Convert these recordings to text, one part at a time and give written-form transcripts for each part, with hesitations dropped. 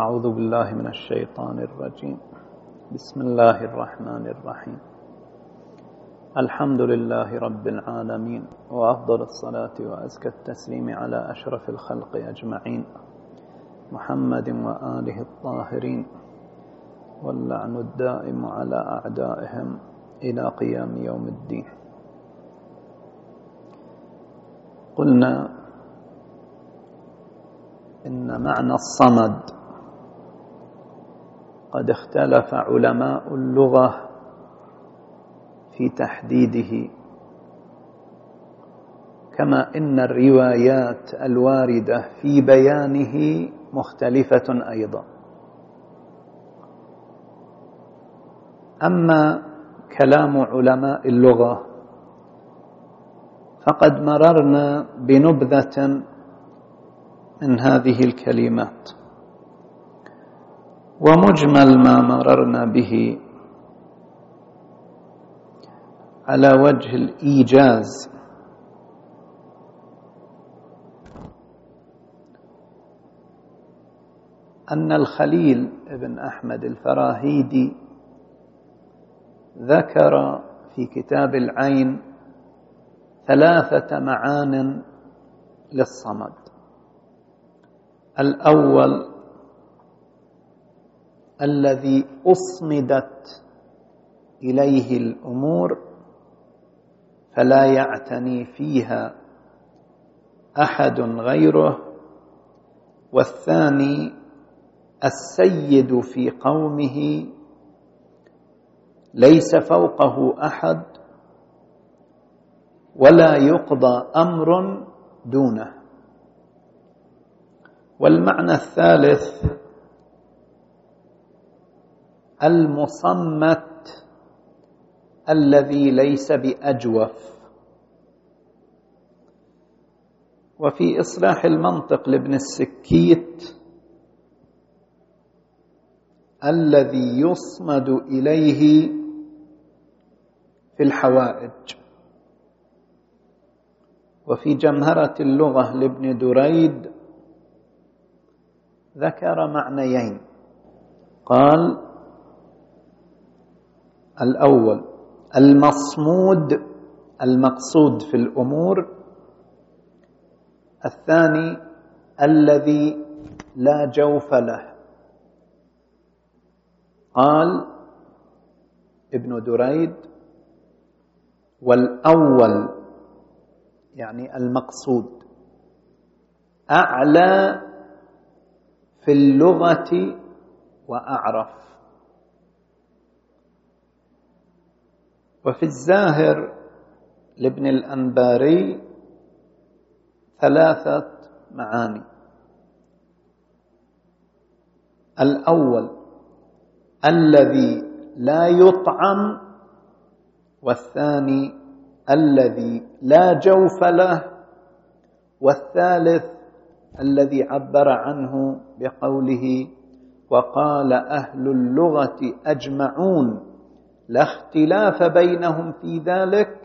أعوذ بالله من الشيطان الرجيم. بسم الله الرحمن الرحيم. الحمد لله رب العالمين، وأفضل الصلاة وأزكى التسليم على أشرف الخلق أجمعين، محمد وآله الطاهرين، واللعن الدائم على أعدائهم إلى قيام يوم الدين. قلنا إن معنى الصمد قد اختلف علماء اللغة في تحديده، كما إن الروايات الواردة في بيانه مختلفة أيضا. أما كلام علماء اللغة فقد مررنا بنبذة من هذه الكلمات، ومجمل ما مررنا به على وجه الإيجاز أن الخليل ابن أحمد الفراهيدي ذكر في كتاب العين 3 معان للصمد. الأول الذي أصمدت إليه الأمور فلا يعتني فيها أحد غيره، والثاني السيد في قومه ليس فوقه أحد ولا يقضى أمر دونه. والمعنى الثالث المصمت الذي ليس بأجوف. وفي إصلاح المنطق لابن السكيت الذي يصمد إليه في الحوائج. وفي جمهرة اللغة لابن دريد ذكر معنيين، قال: الأول المصمود المقصود في الأمور، الثاني الذي لا جوف له. قال ابن دريد: والأول يعني المقصود أعلى في اللغة وأعرف. وفي الزاهر لابن الأنباري 3 معاني. الأول الذي لا يطعم، والثاني الذي لا جوف له، والثالث الذي عبر عنه بقوله: وقال أهل اللغة أجمعون لا اختلاف بينهم في ذلك،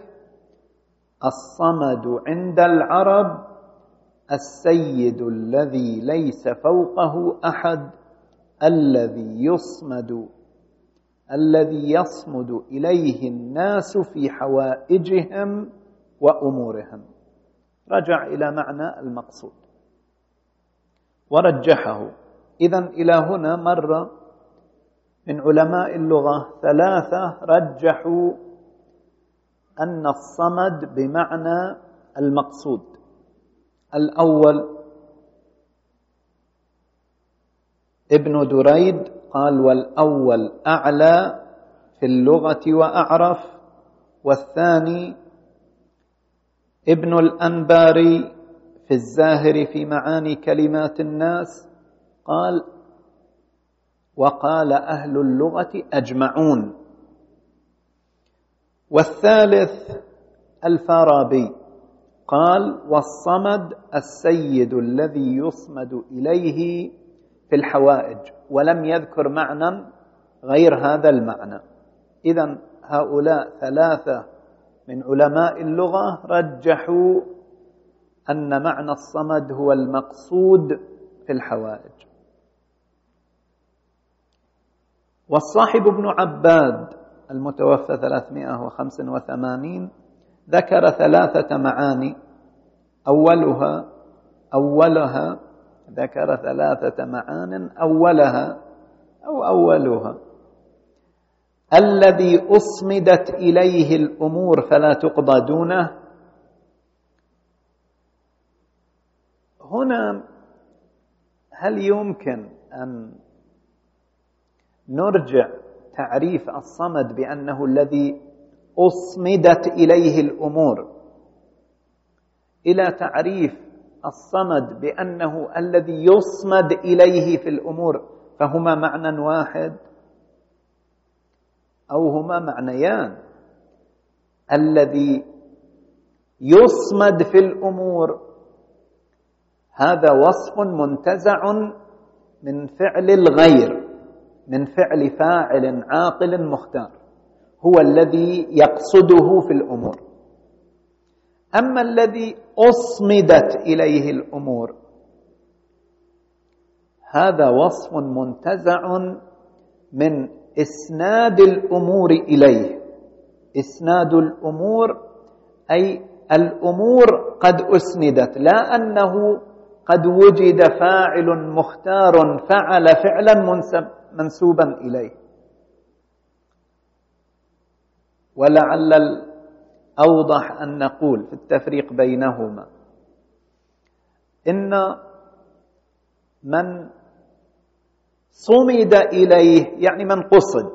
الصمد عند العرب السيد الذي ليس فوقه أحد، الذي يصمد إليه الناس في حوائجهم وأمورهم. رجع إلى معنى المقصود ورجحه. إذن إلى هنا مر من علماء اللغة 3 رجحوا أن الصمد بمعنى المقصود. الأول ابن دريد قال: والأول أعلى في اللغة وأعرف، والثاني ابن الأنباري في الزاهر في معاني كلمات الناس قال: وقال أهل اللغة أجمعون، والثالث الفارابي قال: والصمد السيد الذي يصمد إليه في الحوائج، ولم يذكر معنى غير هذا المعنى. إذن هؤلاء 3 من علماء اللغة رجحوا أن معنى الصمد هو المقصود في الحوائج. والصاحب ابن عباد المتوفى 385 ذكر 3 معاني. أولها ذكر 3 معان أولها الذي أصمدت إليه الأمور فلا تقضى دونه. هنا هل يمكن أن نرجع تعريف الصمد بأنه الذي أصمدت إليه الأمور إلى تعريف الصمد بأنه الذي يصمد إليه في الأمور، فهما معنى واحد أو هما معنيان؟ الذي يصمد في الأمور هذا وصف منتزع من فعل الغير، من فعل فاعل عاقل مختار، هو الذي يقصده في الأمور. أما الذي أصمدت إليه الأمور هذا وصف منتزع من إسناد الأمور إليه. إسناد الأمور أي الأمور قد أسندت، لا أنه قد وجد فاعل مختار فعل فعلا منسوبا إليه. ولعل الأوضح أن نقول في التفريق بينهما إن من صمد إليه يعني من قصد،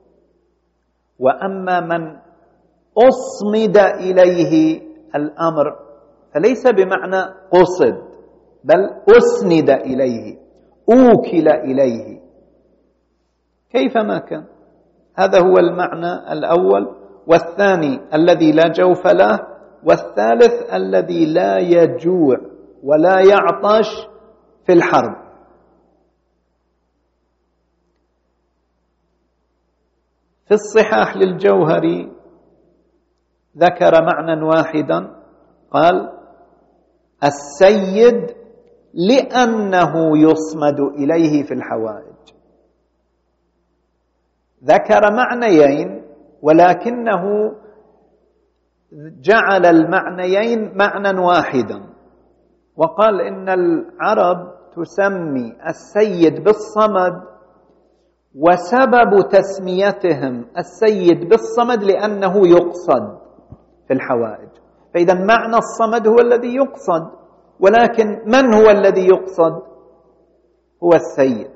وأما من أصمد إليه الأمر فليس بمعنى قصد بل أسند إليه، أوكل إليه كيفما كان. هذا هو المعنى الأول، والثاني الذي لا جوف له، والثالث الذي لا يجوع ولا يعطش في الحرب. في الصحاح للجوهري ذكر معنى واحدا، قال السيد لأنه يصمد إليه في الحوائج. ذكر معنيين ولكنه جعل المعنيين معنى واحدا، وقال إن العرب تسمي السيد بالصمد، وسبب تسميتهم السيد بالصمد لأنه يقصد في الحوائج. فإذا معنى الصمد هو الذي يقصد، ولكن من هو الذي يقصد؟ هو السيد.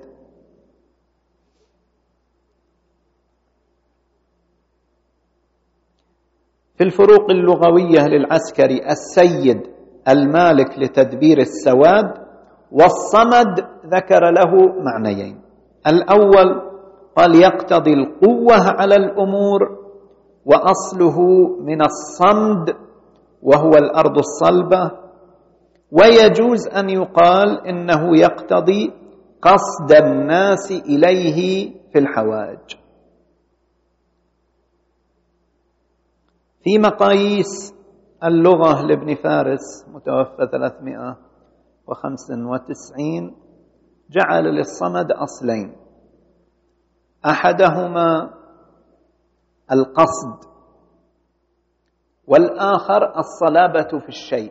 في الفروق اللغوية للعسكري السيد المالك لتدبير السواد، والصمد ذكر له معنيين. الأول قال يقتضي القوة على الأمور، وأصله من الصمد وهو الأرض الصلبة، ويجوز أن يقال إنه يقتضي قصد الناس إليه في الحوائج. في مقاييس اللغة لابن فارس متوفى 395 جعل للصمد أصلين، أحدهما القصد والآخر الصلابة في الشيء.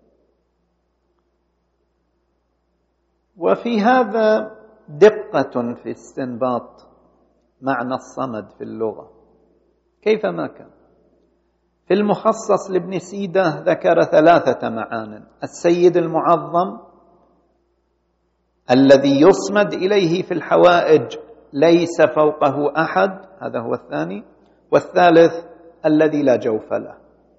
وفي هذا دقة في استنباط معنى الصمد في اللغة كيفما كان. في المخصص لابن سيدة ذكر 3 معان: السيد المعظم الذي يصمد إليه في الحوائج ليس فوقه أحد، هذا هو الثاني، والثالث الذي لا جوف له.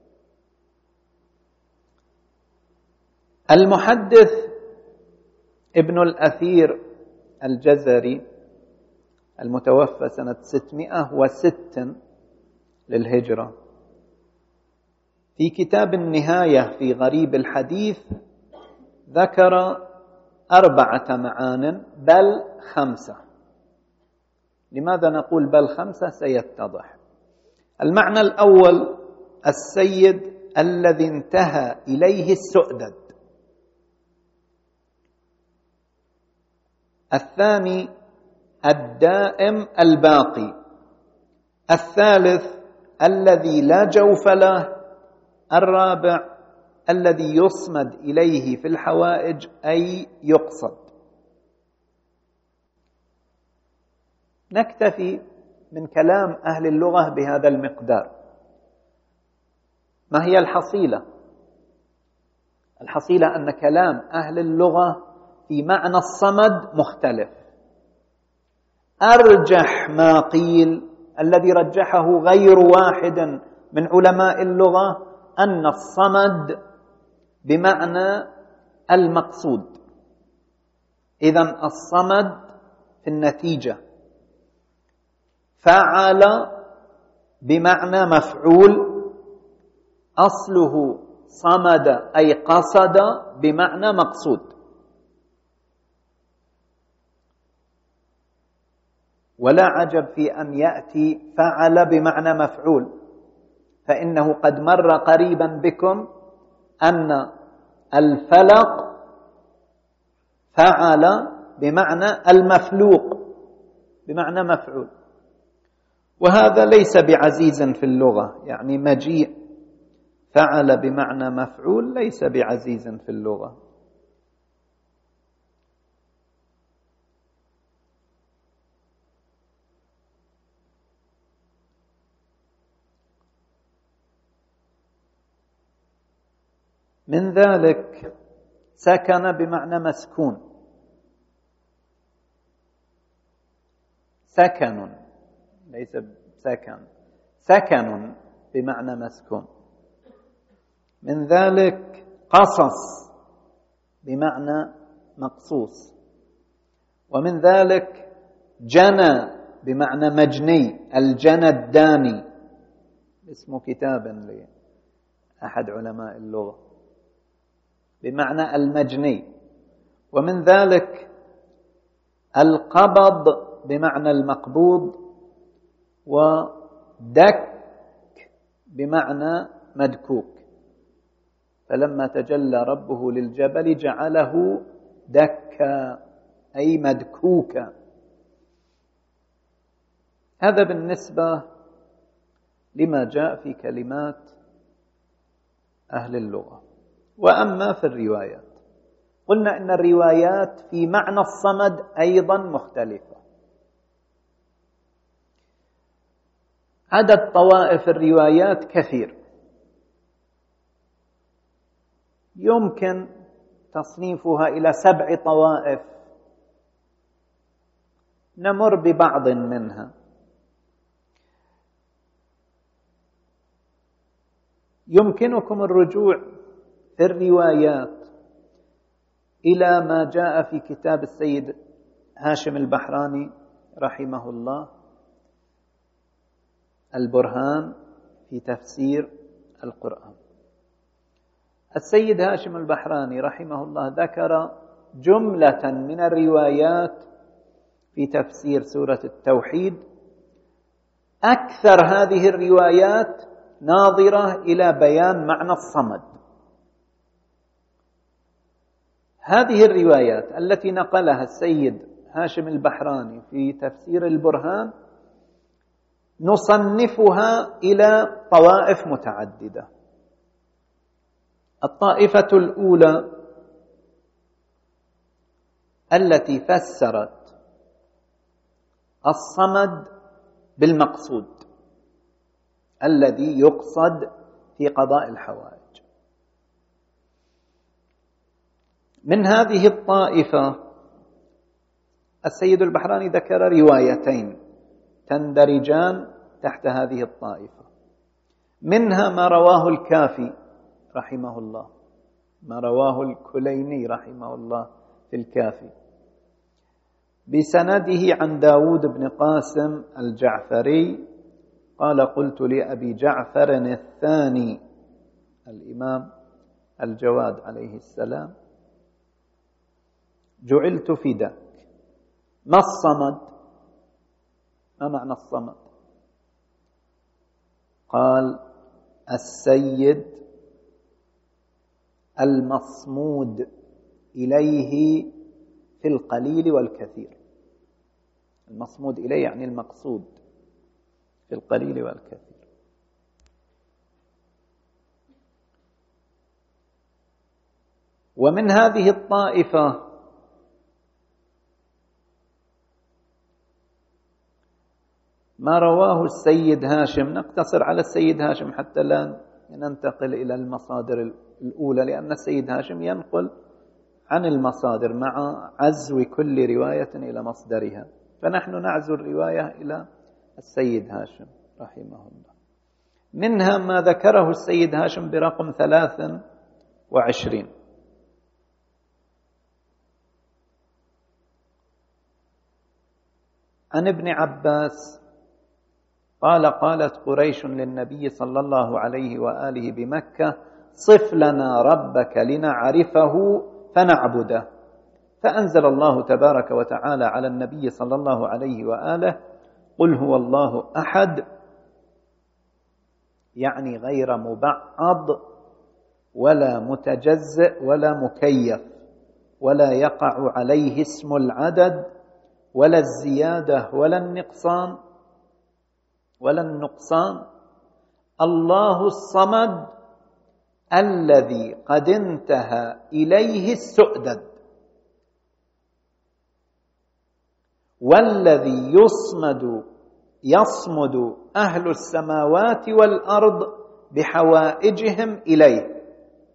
المحدث ابن الأثير الجزري المتوفى سنة 606 للهجرة في كتاب النهاية في غريب الحديث ذكر 4 معان بل 5. لماذا نقول بل 5؟ سيتضح. المعنى الأول السيد الذي انتهى إليه السؤدد. الثاني الدائم الباقي. الثالث الذي لا جوف له. الرابع الذي يصمد إليه في الحوائج أي يقصد. نكتفي من كلام أهل اللغة بهذا المقدار. ما هي الحصيلة؟ الحصيلة أن كلام أهل اللغة في معنى الصمد مختلف. أرجح ما قيل، الذي رجحه غير واحد من علماء اللغة، أن الصمد بمعنى المقصود. إذن الصمد في النتيجة فعل بمعنى مفعول، أصله صمد أي قصد بمعنى مقصود. ولا عجب في أن يأتي فعل بمعنى مفعول، فإنه قد مر قريبا بكم أن الفلق فعل بمعنى المفلوق بمعنى مفعول، وهذا ليس بعزيز في اللغة. يعني مجيء فعل بمعنى مفعول ليس بعزيز في اللغة. من ذلك سكن بمعنى مسكون. سكن ليس سكن، سكن بمعنى مسكون. من ذلك قصص بمعنى مقصوص. ومن ذلك جنى بمعنى مجني، الجنى الداني، اسم كتاب لأحد علماء اللغة، بمعنى المجني. ومن ذلك القبض بمعنى المقبوض، ودك بمعنى مدكوك. فلما تجلى ربه للجبل جعله دكا أي مدكوكا. هذا بالنسبة لما جاء في كلمات أهل اللغة. وأما في الروايات، قلنا إن الروايات في معنى الصمد أيضا مختلفة. عدد طوائف الروايات كثير، يمكن تصنيفها إلى 7 طوائف، نمر ببعض منها. يمكنكم الرجوع في الروايات إلى ما جاء في كتاب السيد هاشم البحراني رحمه الله، البرهان في تفسير القرآن. السيد هاشم البحراني رحمه الله ذكر جملة من الروايات في تفسير سورة التوحيد. أكثر هذه الروايات ناظرة إلى بيان معنى الصمد. هذه الروايات التي نقلها السيد هاشم البحراني في تفسير البرهان نصنفها إلى طوائف متعددة. الطائفة الأولى التي فسرت الصمد بالمقصود الذي يقصد في قضاء الحوائج. من هذه الطائفة السيد البحراني ذكر روايتين تندرجان تحت هذه الطائفة. منها ما رواه الكافي رحمه الله، ما رواه الكليني رحمه الله في الكافي بسنده عن داود بن قاسم الجعفري قال: قلت لأبي جعفر الثاني الإمام الجواد عليه السلام: جعلت فداك، ما الصمد؟ ما معنى الصمد؟ قال: السيد المصمود إليه في القليل والكثير. المصمود إليه يعني المقصود في القليل والكثير. ومن هذه الطائفة ما رواه السيد هاشم. نقتصر على السيد هاشم حتى لا ننتقل إلى المصادر الأولى، لأن السيد هاشم ينقل عن المصادر مع عزو كل رواية إلى مصدرها، فنحن نعزو الرواية إلى السيد هاشم رحمه الله. منها ما ذكره السيد هاشم برقم 23 عن ابن عباس قال: قالت قريش للنبي صلى الله عليه وآله بمكة: صف لنا ربك لنعرفه فنعبده. فأنزل الله تبارك وتعالى على النبي صلى الله عليه وآله: قل هو الله أحد، يعني غير مبعض ولا متجزئ ولا مكيف، ولا يقع عليه اسم العدد ولا الزيادة ولا النقصان. الله الصمد الذي قد انتهى إليه السؤدد، والذي يصمد أهل السماوات والأرض بحوائجهم إليه.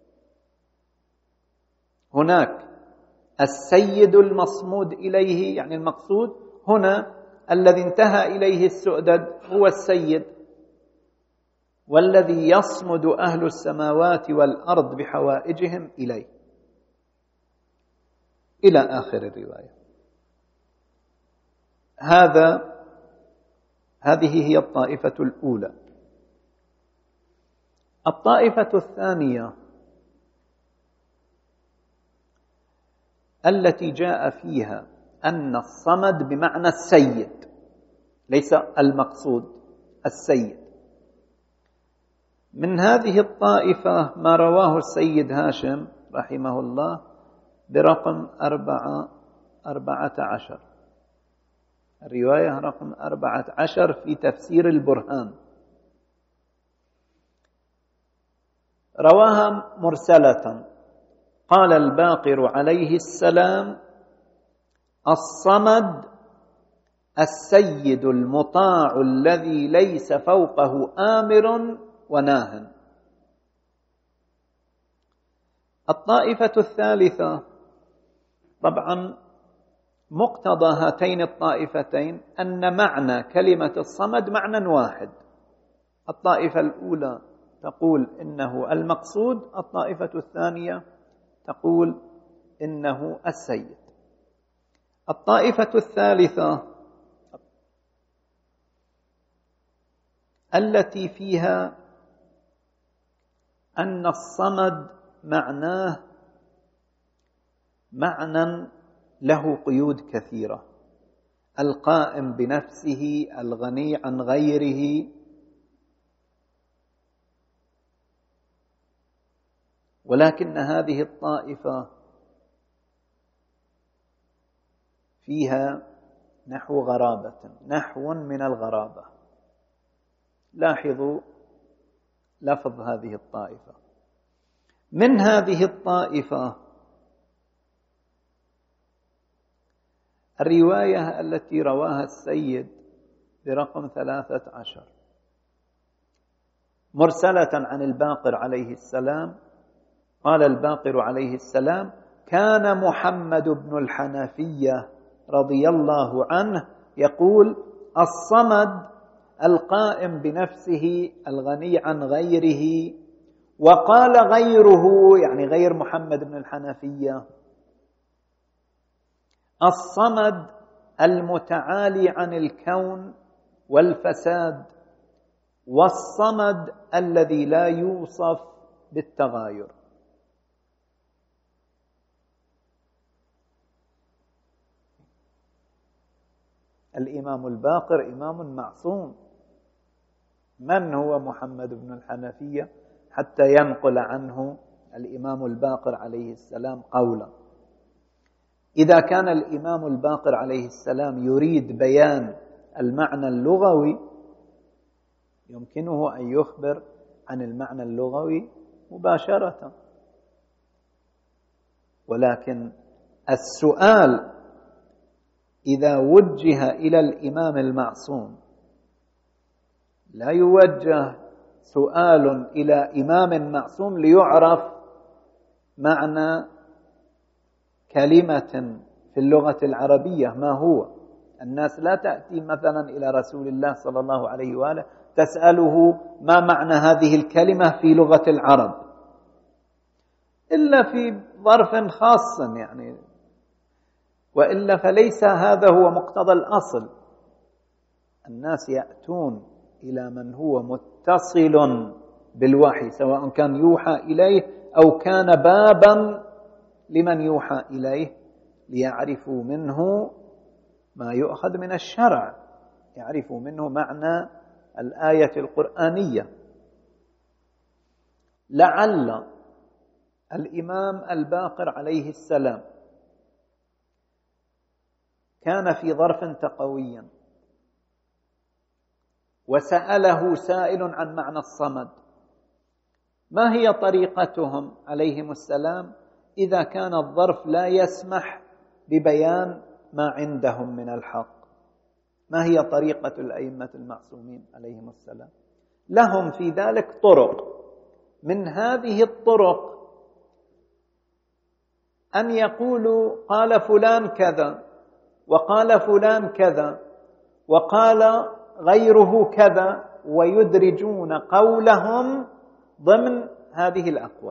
هناك السيد المصمود إليه يعني المقصود، هنا الذي انتهى إليه السؤدد هو السيد، والذي يصمد أهل السماوات والأرض بحوائجهم إليه، إلى آخر الرواية. هذه هي الطائفة الأولى. الطائفة الثانية التي جاء فيها أن الصمد بمعنى السيد، ليس المقصود السيد. من هذه الطائفة ما رواه السيد هاشم رحمه الله برقم 14، الرواية رقم 14 في تفسير البرهان. رواها مرسلة. قال الباقر عليه السلام: الصمد السيد المطاع الذي ليس فوقه آمر وناه. الطائفة الثالثة، طبعا مقتضى هاتين الطائفتين أن معنى كلمة الصمد معنى واحد. الطائفة الأولى تقول إنه المقصود، الطائفة الثانية تقول إنه السيد. الطائفة الثالثة التي فيها أن الصمد معناه معنى له قيود كثيرة: القائم بنفسه، الغني عن غيره. ولكن هذه الطائفة فيها نحو من الغرابة. لاحظوا لفظ هذه الطائفة. من هذه الطائفة الرواية التي رواها السيد برقم 13 مرسلة عن الباقر عليه السلام. قال الباقر عليه السلام: كان محمد بن الحنفية رضي الله عنه يقول: الصمد القائم بنفسه الغني عن غيره. وقال غيره، يعني غير محمد بن الحنفية: الصمد المتعالي عن الكون والفساد، والصمد الذي لا يوصف بالتغاير. الإمام الباقر إمام معصوم. من هو محمد بن الحنفية حتى ينقل عنه الإمام الباقر عليه السلام قولا؟ إذا كان الإمام الباقر عليه السلام يريد بيان المعنى اللغوي يمكنه أن يخبر عن المعنى اللغوي مباشرة، ولكن السؤال إذا وجه إلى الإمام المعصوم لا يوجه سؤال إلى إمام معصوم ليعرف معنى كلمة في اللغة العربية ما هو. الناس لا تأتي مثلا إلى رسول الله صلى الله عليه وآله تسأله ما معنى هذه الكلمة في لغة العرب إلا في ظرف خاص يعني، وإلا فليس هذا هو مقتضى الأصل. الناس يأتون إلى من هو متصل بالوحي سواء كان يوحى إليه أو كان بابا لمن يوحى إليه ليعرفوا منه ما يؤخذ من الشرع، يعرفوا منه معنى الآية القرآنية. لعل الإمام الباقر عليه السلام كان في ظرف تقوي وسأله سائل عن معنى الصمد، ما هي طريقتهم عليهم السلام إذا كان الظرف لا يسمح ببيان ما عندهم من الحق؟ ما هي طريقة الأئمة المعصومين عليهم السلام؟ لهم في ذلك طرق، من هذه الطرق أن يقولوا قال فلان كذا وقال فلان كذا وقال غيره كذا، ويدرجون قولهم ضمن هذه الأقوال.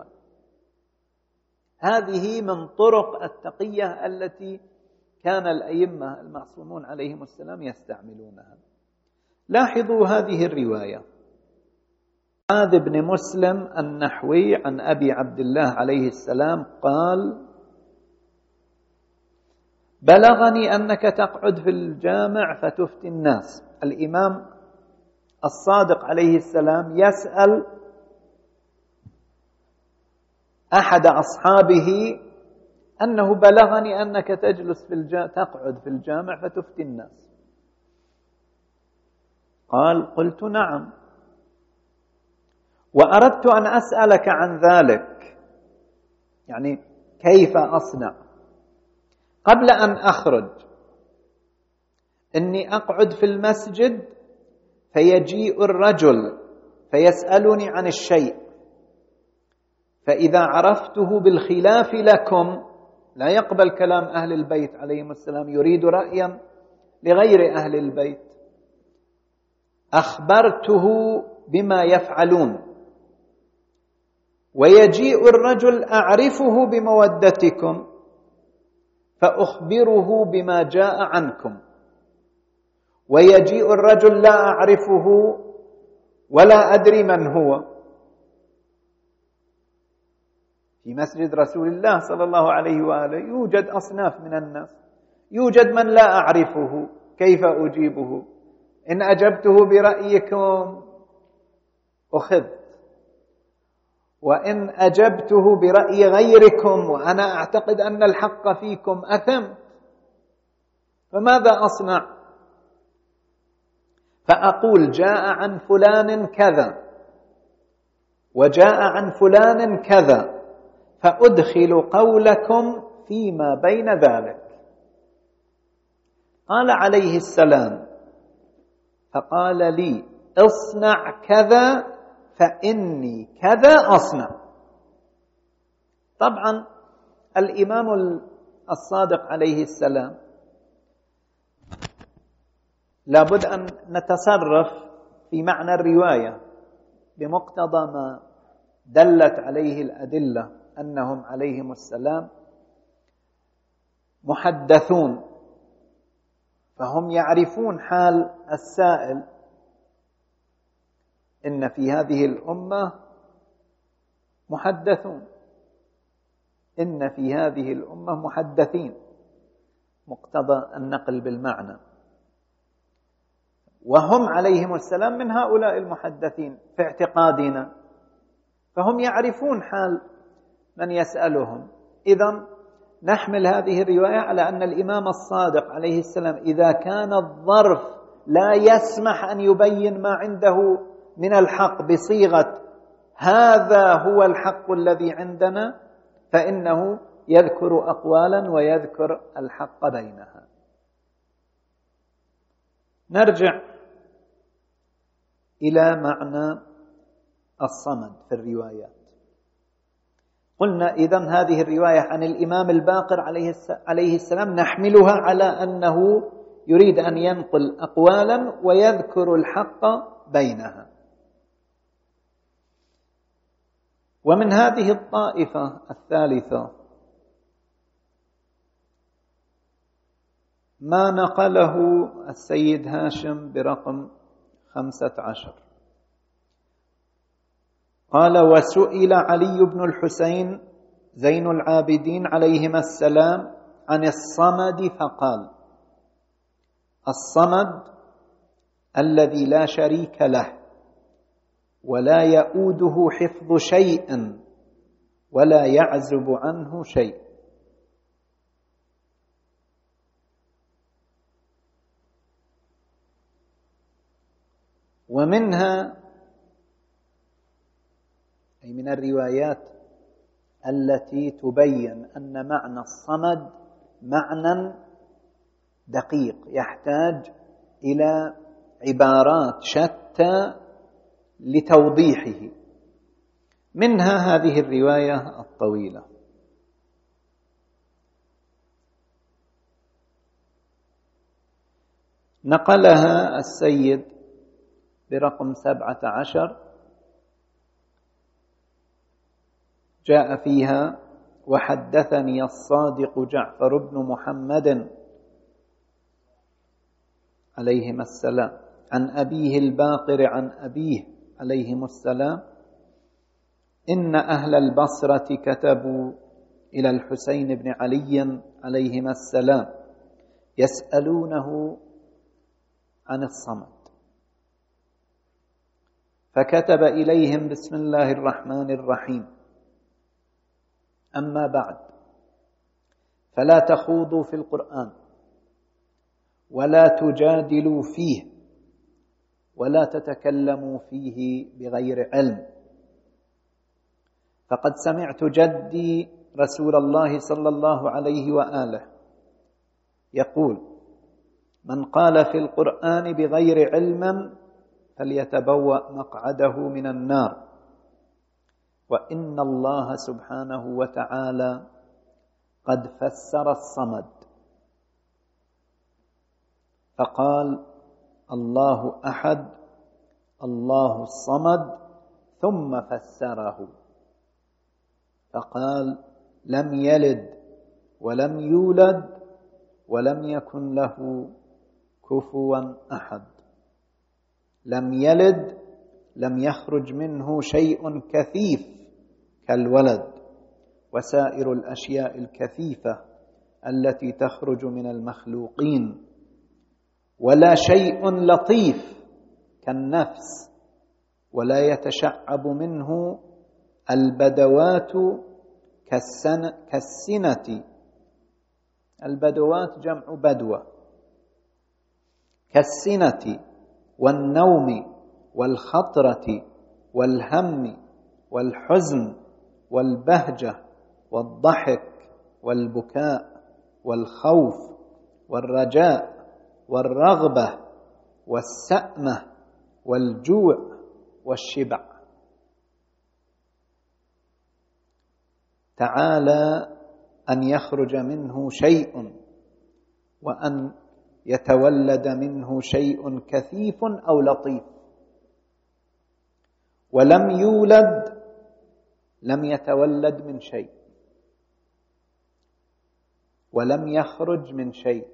هذه من طرق التقية التي كان الأئمة المعصومون عليهم السلام يستعملونها. لاحظوا هذه الرواية: معاذ بن مسلم النحوي عن أبي عبد الله عليه السلام قال: بلغني أنك تقعد في الجامع فتفتي الناس. الإمام الصادق عليه السلام يسأل أحد أصحابه أنه بلغني أنك تقعد في الجامع فتفتي الناس. قال: قلت نعم، وأردت أن أسألك عن ذلك، يعني كيف أصنع قبل أن أخرج؟ إني أقعد في المسجد فيجيء الرجل فيسألني عن الشيء، فإذا عرفته بالخلاف لكم، لا يقبل كلام أهل البيت عليهم السلام، يريد رأيا لغير أهل البيت، أخبرته بما يفعلون. ويجيء الرجل أعرفه بمودتكم فأخبره بما جاء عنكم، ويجيء الرجل لا أعرفه ولا أدري من هو. في مسجد رسول الله صلى الله عليه وآله يوجد أصناف من الناس، يوجد من لا أعرفه، كيف أجيبه؟ إن أجبته برأيكم أخذت، وإن أجبته برأي غيركم وأنا أعتقد أن الحق فيكم أثمت، فماذا أصنع؟ فأقول جاء عن فلان كذا وجاء عن فلان كذا، فأدخل قولكم فيما بين ذلك. قال عليه السلام: فقال لي اصنع كذا فإني كذا أصنع. طبعا الإمام الصادق عليه السلام لابد أن نتصرف في معنى الرواية بمقتضى ما دلت عليه الأدلة أنهم عليهم السلام محدثون، فهم يعرفون حال السائل. إن في هذه الأمة محدثون، إن في هذه الأمة محدثين، مقتضى النقل بالمعنى، وهم عليهم السلام من هؤلاء المحدثين في اعتقادنا، فهم يعرفون حال من يسألهم. إذن نحمل هذه الرواية على أن الإمام الصادق عليه السلام إذا كان الظرف لا يسمح أن يبين ما عنده من الحق بصيغة هذا هو الحق الذي عندنا، فإنه يذكر أقوالا ويذكر الحق بينها. نرجع إلى معنى الصمد في الروايات. قلنا إذن هذه الرواية عن الإمام الباقر عليه السلام نحملها على أنه يريد أن ينقل أقوالا ويذكر الحق بينها. ومن هذه الطائفة الثالثة ما نقله السيد هاشم برقم 15. قال: وسئل علي بن الحسين زين العابدين عليهما السلام عن الصمد فقال: الصمد الذي لا شريك له ولا يؤوده حفظ شيء ولا يعزب عنه شيء. ومنها أي من الروايات التي تبين أن معنى الصمد معنى دقيق يحتاج إلى عبارات شتى لتوضيحه. منها هذه الرواية الطويلة: نقلها السيد برقم 17، جاء فيها: وحدثني الصادق جعفر بن محمد عليهما السلام عن أبيه الباقر عن أبيه عليهم السلام إن أهل البصرة كتبوا إلى الحسين بن علي عليهما السلام يسألونه عن الصمد، فكتب إليهم: بسم الله الرحمن الرحيم، أما بعد، فلا تخوضوا في القرآن ولا تجادلوا فيه ولا تتكلموا فيه بغير علم، فقد سمعت جدي رسول الله صلى الله عليه وآله يقول: من قال في القرآن بغير علم فليتبوأ مقعده من النار، وإن الله سبحانه وتعالى قد فسر الصمد فقال: الله أحد الله الصمد، ثم فسره فقال: لم يلد ولم يولد ولم يكن له كفوا أحد. لم يلد لم يخرج منه شيء كثيف كالولد وسائر الأشياء الكثيفة التي تخرج من المخلوقين، ولا شيء لطيف كالنفس، ولا يتشعب منه البدوات كالسنة. البدوات جمع بدوة. كالسنة والنوم والخطرة والهم والحزن والبهجة والضحك والبكاء والخوف والرجاء والرغبة والسأمة والجوع والشبع. تعالى أن يخرج منه شيء وأن يتولد منه شيء كثيف أو لطيف. ولم يولد لم يتولد من شيء، ولم يخرج من شيء،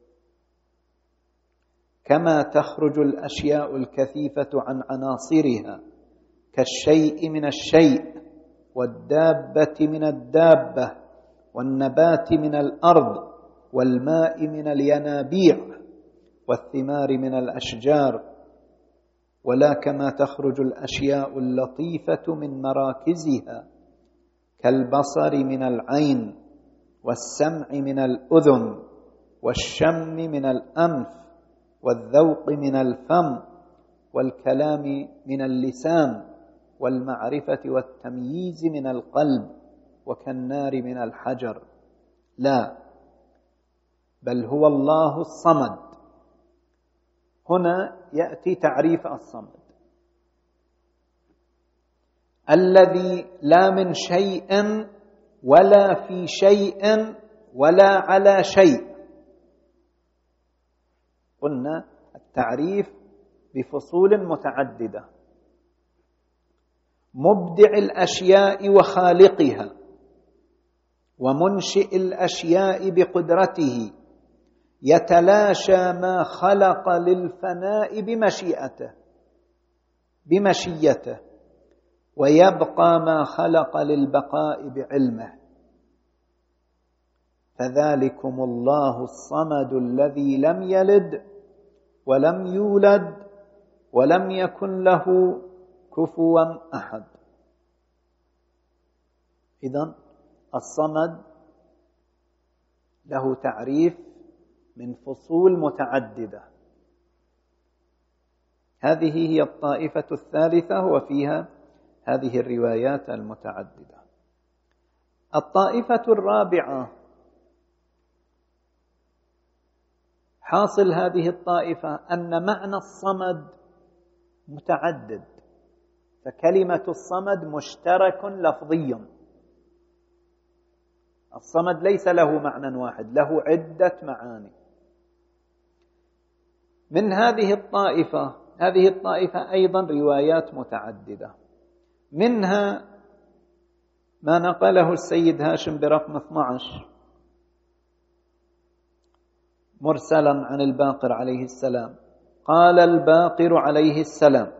كما تخرج الأشياء الكثيفة عن عناصرها كالشيء من الشيء، والدابة من الدابة، والنبات من الأرض، والماء من الينابيع، والثمار من الأشجار، ولا كما تخرج الأشياء اللطيفة من مراكزها كالبصر من العين، والسمع من الأذن، والشم من الأنف، والذوق من الفم، والكلام من اللسان، والمعرفة والتمييز من القلب، وكالنار من الحجر. لا، بل هو الله الصمد. هنا يأتي تعريف الصمد: الذي لا من شيء ولا في شيء ولا على شيء. قلنا التعريف بفصول متعددة: مبدع الأشياء وخالقها، ومنشئ الأشياء بقدرته، يتلاشى ما خلق للفناء بمشيته، ويبقى ما خلق للبقاء بعلمه. فذلكم الله الصمد الذي لم يلد ولم يولد ولم يكن له كفوا أحد. إذن الصمد له تعريف من فصول متعددة. هذه هي الطائفة الثالثة، وفيها هذه الروايات المتعددة. الطائفة الرابعة: حاصل هذه الطائفة أن معنى الصمد متعدد، فكلمة الصمد مشترك لفظي. الصمد ليس له معنى واحد، له عدة معاني. من هذه الطائفة أيضا روايات متعددة، منها ما نقله السيد هاشم برقم 12 مرسلا عن الباقر عليه السلام: قال الباقر عليه السلام: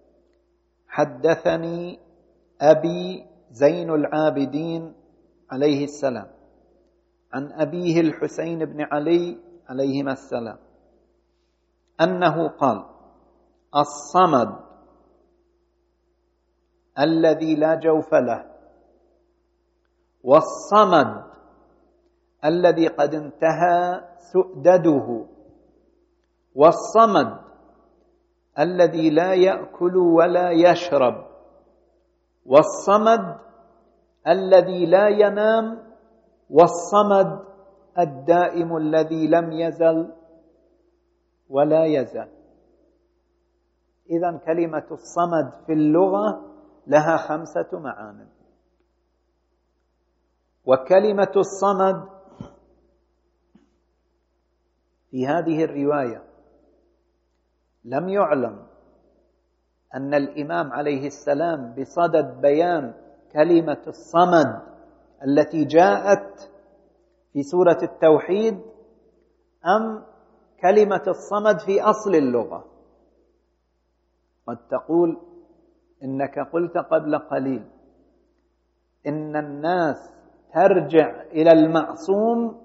حدثني أبي زين العابدين عليه السلام عن أبيه الحسين بن علي عليهما السلام أنه قال: الصمد الذي لا جوف له، والصمد الذي قد انتهى سؤدده، والصمد الذي لا يأكل ولا يشرب، والصمد الذي لا ينام، والصمد الدائم الذي لم يزل ولا يزال. إذن كلمة الصمد في اللغة لها 5 معان. وكلمة الصمد في هذه الرواية لم يعلم أن الإمام عليه السلام بصدد بيان كلمة الصمد التي جاءت في سورة التوحيد أم كلمة الصمد في أصل اللغة. قد تقول إنك قلت قبل قليل إن الناس ترجع إلى المعصوم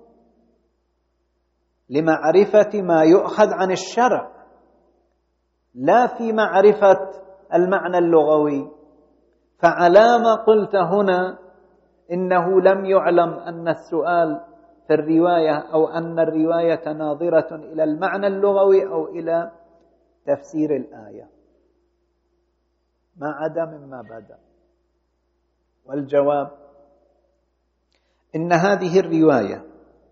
لمعرفة ما يؤخذ عن الشرع، لا في معرفة المعنى اللغوي. فعلى ما قلت هنا إنه لم يعلم أن السؤال في الرواية أو أن الرواية ناظرة إلى المعنى اللغوي أو إلى تفسير الآية، ما عدا مما بدأ. والجواب إن هذه الرواية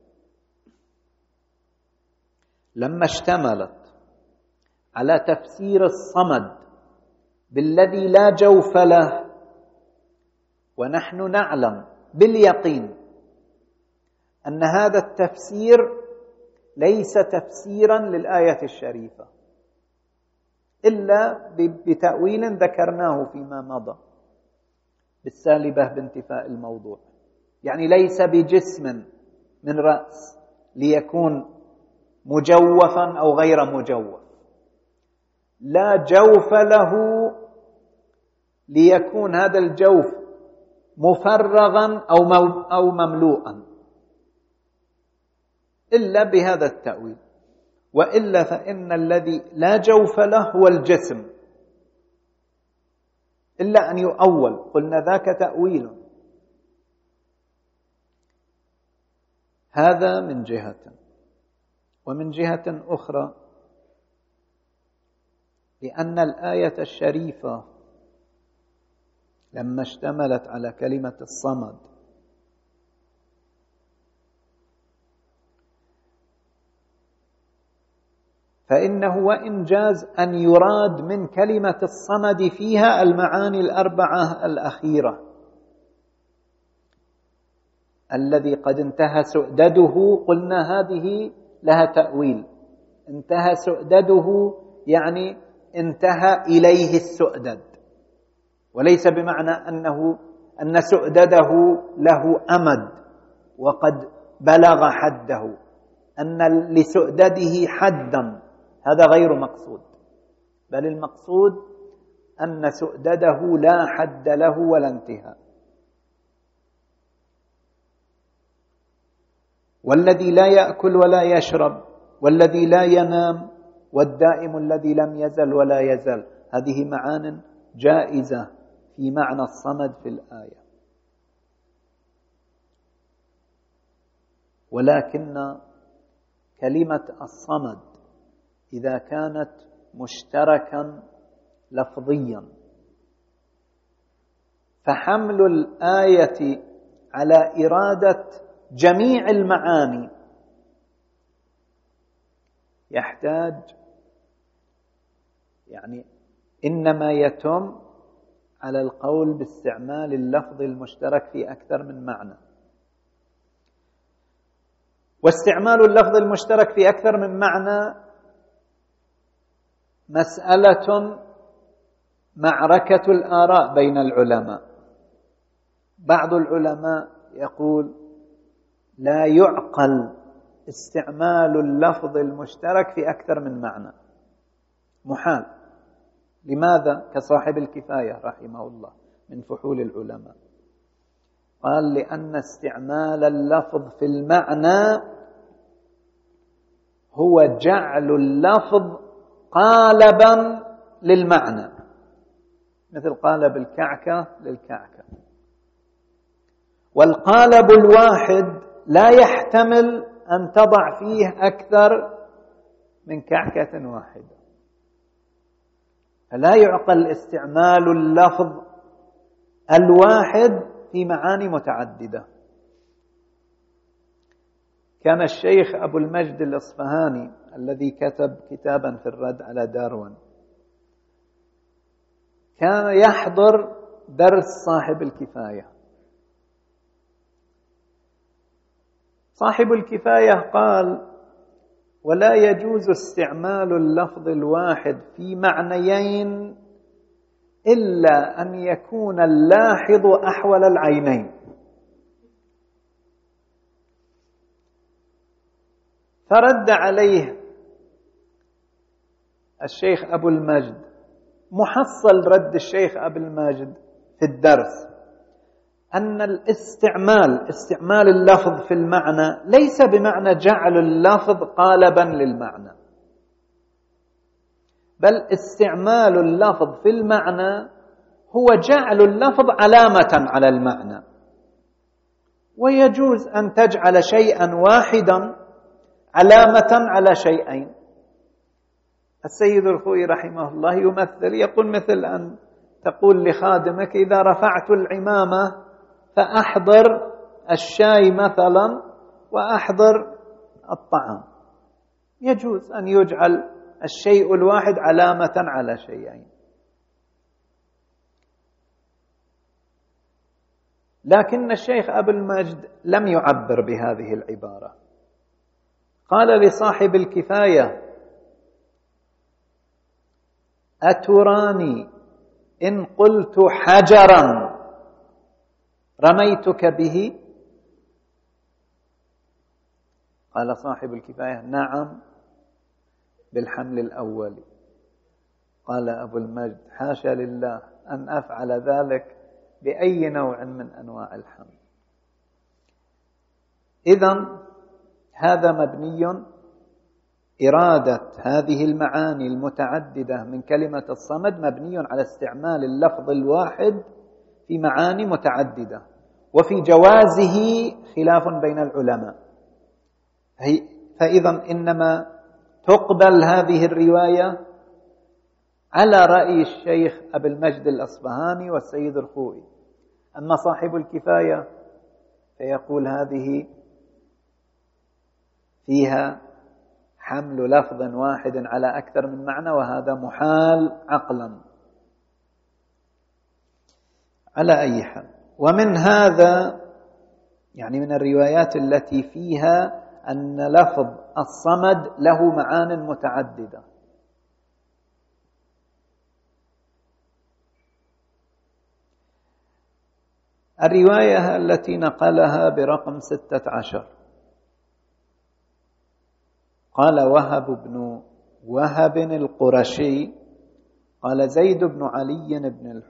لما اشتملت على تفسير الصمد بالذي لا جوف له، ونحن نعلم باليقين أن هذا التفسير ليس تفسيرا للآية الشريفة إلا بتأويل ذكرناه فيما مضى بالسالبة بانتفاء الموضوع، يعني ليس بجسم من رأس ليكون مجوفا أو غير مجوف، لا جوف له ليكون هذا الجوف مفرغا أو مملوءا، إلا بهذا التأويل. وإلا فإن الذي لا جوف له هو الجسم، إلا أن يؤول، قلنا ذاك تأويل. هذا من جهة. ومن جهة أخرى لأن الآية الشريفة لما اشتملت على كلمة الصمد فإنه وإن جاز أن يراد من كلمة الصمد فيها المعاني الأربعة الأخيرة الذي قد انتهى سؤدده، قلنا هذه لها تأويل. انتهى سؤدده يعني انتهى إليه السؤدد، وليس بمعنى أن سؤدده له أمد وقد بلغ حده، أن لسؤدده حدا، هذا غير مقصود، بل المقصود أن سؤدده لا حد له ولا انتهاء. والذي لا يأكل ولا يشرب، والذي لا ينام، والدائم الذي لم يزل ولا يزل، هذه معان جائزة في معنى الصمد في الآية. ولكن كلمة الصمد إذا كانت مشتركا لفظيا فحمل الآية على إرادة جميع المعاني يحتاج إنما يتم على القول باستعمال اللفظ المشترك في أكثر من معنى. واستعمال اللفظ المشترك في أكثر من معنى مسألة معركة الآراء بين العلماء. بعض العلماء يقول لا يعقل استعمال اللفظ المشترك في أكثر من معنى، محال. لماذا؟ كصاحب الكفاية رحمه الله من فحول العلماء، قال لأن استعمال اللفظ في المعنى هو جعل اللفظ قالبا للمعنى، مثل قالب الكعكة للكعكة. والقالب الواحد لا يحتمل أن تضع فيه أكثر من كعكة واحدة، فلا يعقل استعمال اللفظ الواحد في معاني متعددة. كان الشيخ أبو المجد الإصفهاني الذي كتب كتابا في الرد على داروين كان يحضر درس صاحب الكفاية. صاحب الكفاية قال ولا يجوز استعمال اللفظ الواحد في معنيين إلا أن يكون اللاحظ أحول العينين. فرد عليه الشيخ أبو المجد، محصل رد الشيخ أبو المجد في الدرس أن استعمال اللفظ في المعنى ليس بمعنى جعل اللفظ قالبا للمعنى، بل استعمال اللفظ في المعنى هو جعل اللفظ علامة على المعنى. ويجوز أن تجعل شيئا واحدا علامة على شيئين. السيد الخوئي رحمه الله يمثل، يقول مثل أن تقول لخادمك إذا رفعت العمامة فأحضر الشاي مثلا وأحضر الطعام. يجوز أن يجعل الشيء الواحد علامة على شيئين. لكن الشيخ أبو المجد لم يعبر بهذه العبارة. قال لصاحب الكفاية أتراني إن قلت حجرا رميتك به؟ قال صاحب الكفاية نعم بالحمل الأول. قال أبو المجد حاشا لله أن أفعل ذلك بأي نوع من أنواع الحمل. إذن هذا مبني، إرادة هذه المعاني المتعددة من كلمة الصمد مبني على استعمال اللفظ الواحد في معاني متعددة، وفي جوازه خلاف بين العلماء. فإذا إنما تقبل هذه الرواية على رأي الشيخ أبي المجد الأصبهاني والسيد الخوئي. أما صاحب الكفاية فيقول هذه فيها حمل لفظ واحد على أكثر من معنى، وهذا محال عقلا. على أي حال، ومن هذا يعني من الروايات التي فيها أن لفظ الصمد له معان متعددة. الرواية التي نقلها برقم 16 قال وهب بن وهب القرشي قال زيد بن علي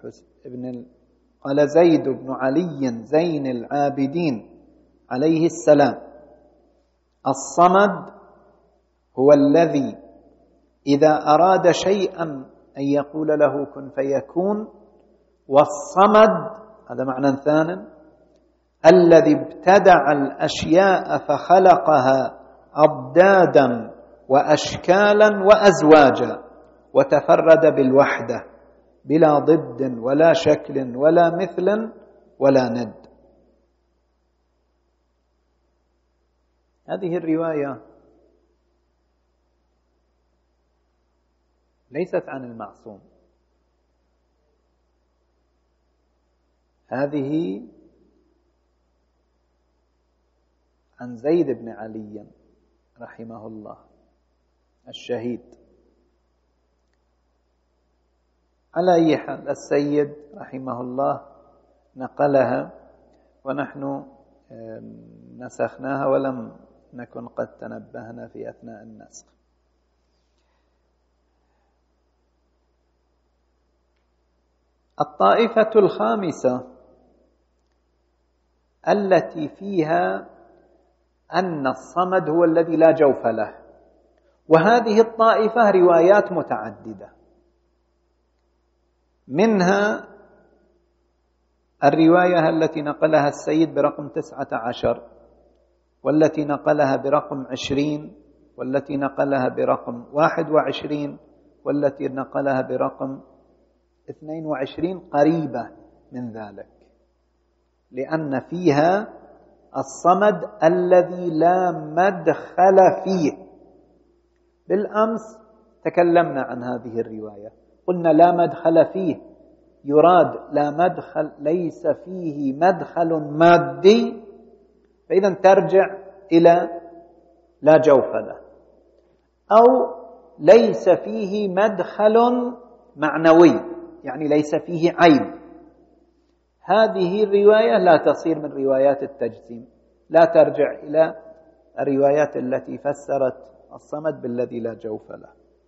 قال زيد بن علي زين العابدين عليه السلام: الصمد هو الذي إذا أراد شيئا أن يقول له كن فيكون، والصمد هذا معنى ثانٍ الذي ابتدع الأشياء فخلقها أضدادا وأشكالا وأزواجا وتفرد بالوحدة بلا ضد ولا شكل ولا مثل ولا ند. هذه الرواية ليست عن المعصوم، هذه عن زيد بن علي رحمه الله الشهيد. على أي حال السيد رحمه الله نقلها ونحن نسخناها ولم نكن قد تنبهنا في أثناء النسخ. الطائفة الخامسة التي فيها أن الصمد هو الذي لا جوف له، وهذه الطائفة روايات متعددة، منها الرواية التي نقلها السيد برقم 19، والتي نقلها برقم 20، والتي نقلها برقم 21، والتي نقلها برقم 22 قريبة من ذلك، لأن فيها الصمد الذي لا مدخل فيه. بالأمس تكلمنا عن هذه الرواية، قلنا لا مدخل فيه يراد لا مدخل ليس فيه مدخل مادي، فإذا ترجع إلى لا جوف له، أو ليس فيه مدخل معنوي يعني ليس فيه عيب. هذه الرواية لا تصير من روايات التجسيم، لا ترجع إلى الروايات التي فسرت الصمد بالذي لا جوف له.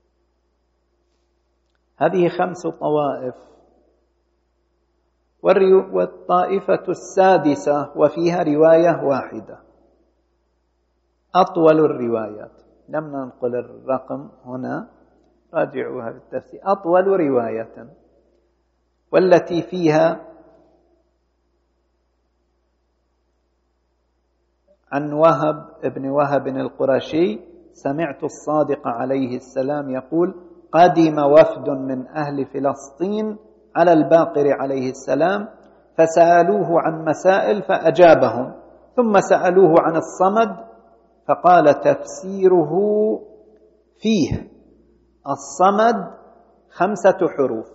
هذه 5 طوائف. والطائفة السادسة وفيها رواية واحدة أطول الروايات، لم ننقل الرقم هنا، راجعوها في التفسير، أطول رواية، والتي فيها عن وهب ابن وهب القرشي: سمعت الصادق عليه السلام يقول: قدم وفد من أهل فلسطين على الباقر عليه السلام فسألوه عن مسائل فأجابهم، ثم سألوه عن الصمد فقال تفسيره فيه: الصمد 5 حروف،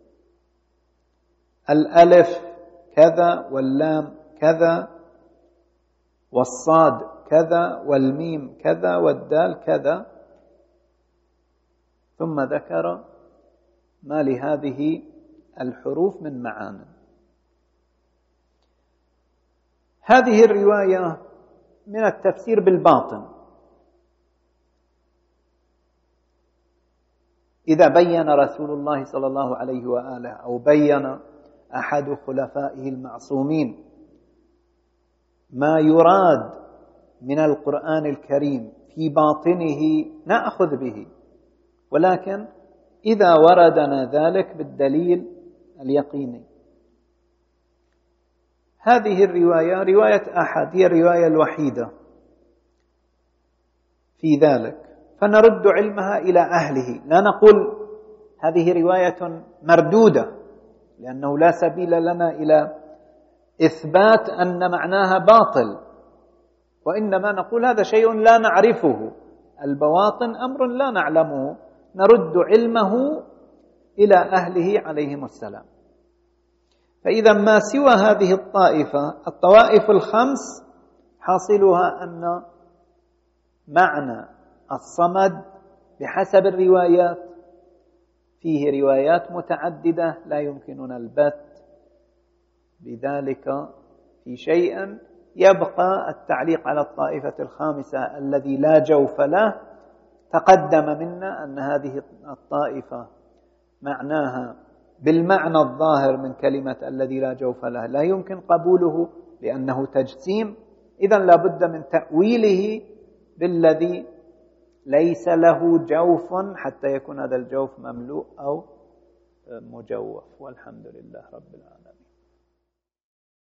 الألف كذا واللام كذا والصاد كذا والميم كذا والدال كذا، ثم ذكر ما لهذه الحروف من معاني. هذه الرواية من التفسير بالباطن، إذا بين رسول الله صلى الله عليه وآله أو بين أحد خلفائه المعصومين ما يراد من القرآن الكريم في باطنه نأخذ به، ولكن إذا وردنا ذلك بالدليل اليقيني. هذه الرواية رواية أحد، هي الرواية الوحيدة في ذلك، فنرد علمها إلى أهله. لا نقول هذه رواية مردودة، لأنه لا سبيل لنا إلى إثبات أن معناها باطل، وإنما نقول هذا شيء لا نعرفه، البواطن أمر لا نعلمه، نرد علمه إلى أهله عليهم السلام. فإذا ما سوى هذه الطوائف الخمس حاصلها أن معنى الصمد بحسب الروايات فيه روايات متعددة لا يمكننا البت بذلك في شيء. يبقى التعليق على الطائفة الخامسة الذي لا جوف له. تقدم منا أن هذه الطائفة معناها بالمعنى الظاهر من كلمة الذي لا جوف له لا يمكن قبوله لأنه تجسيم، إذن لا بد من تأويله بالذي ليس له جوف حتى يكون هذا الجوف مملوء أو مجوف. والحمد لله رب العالمين.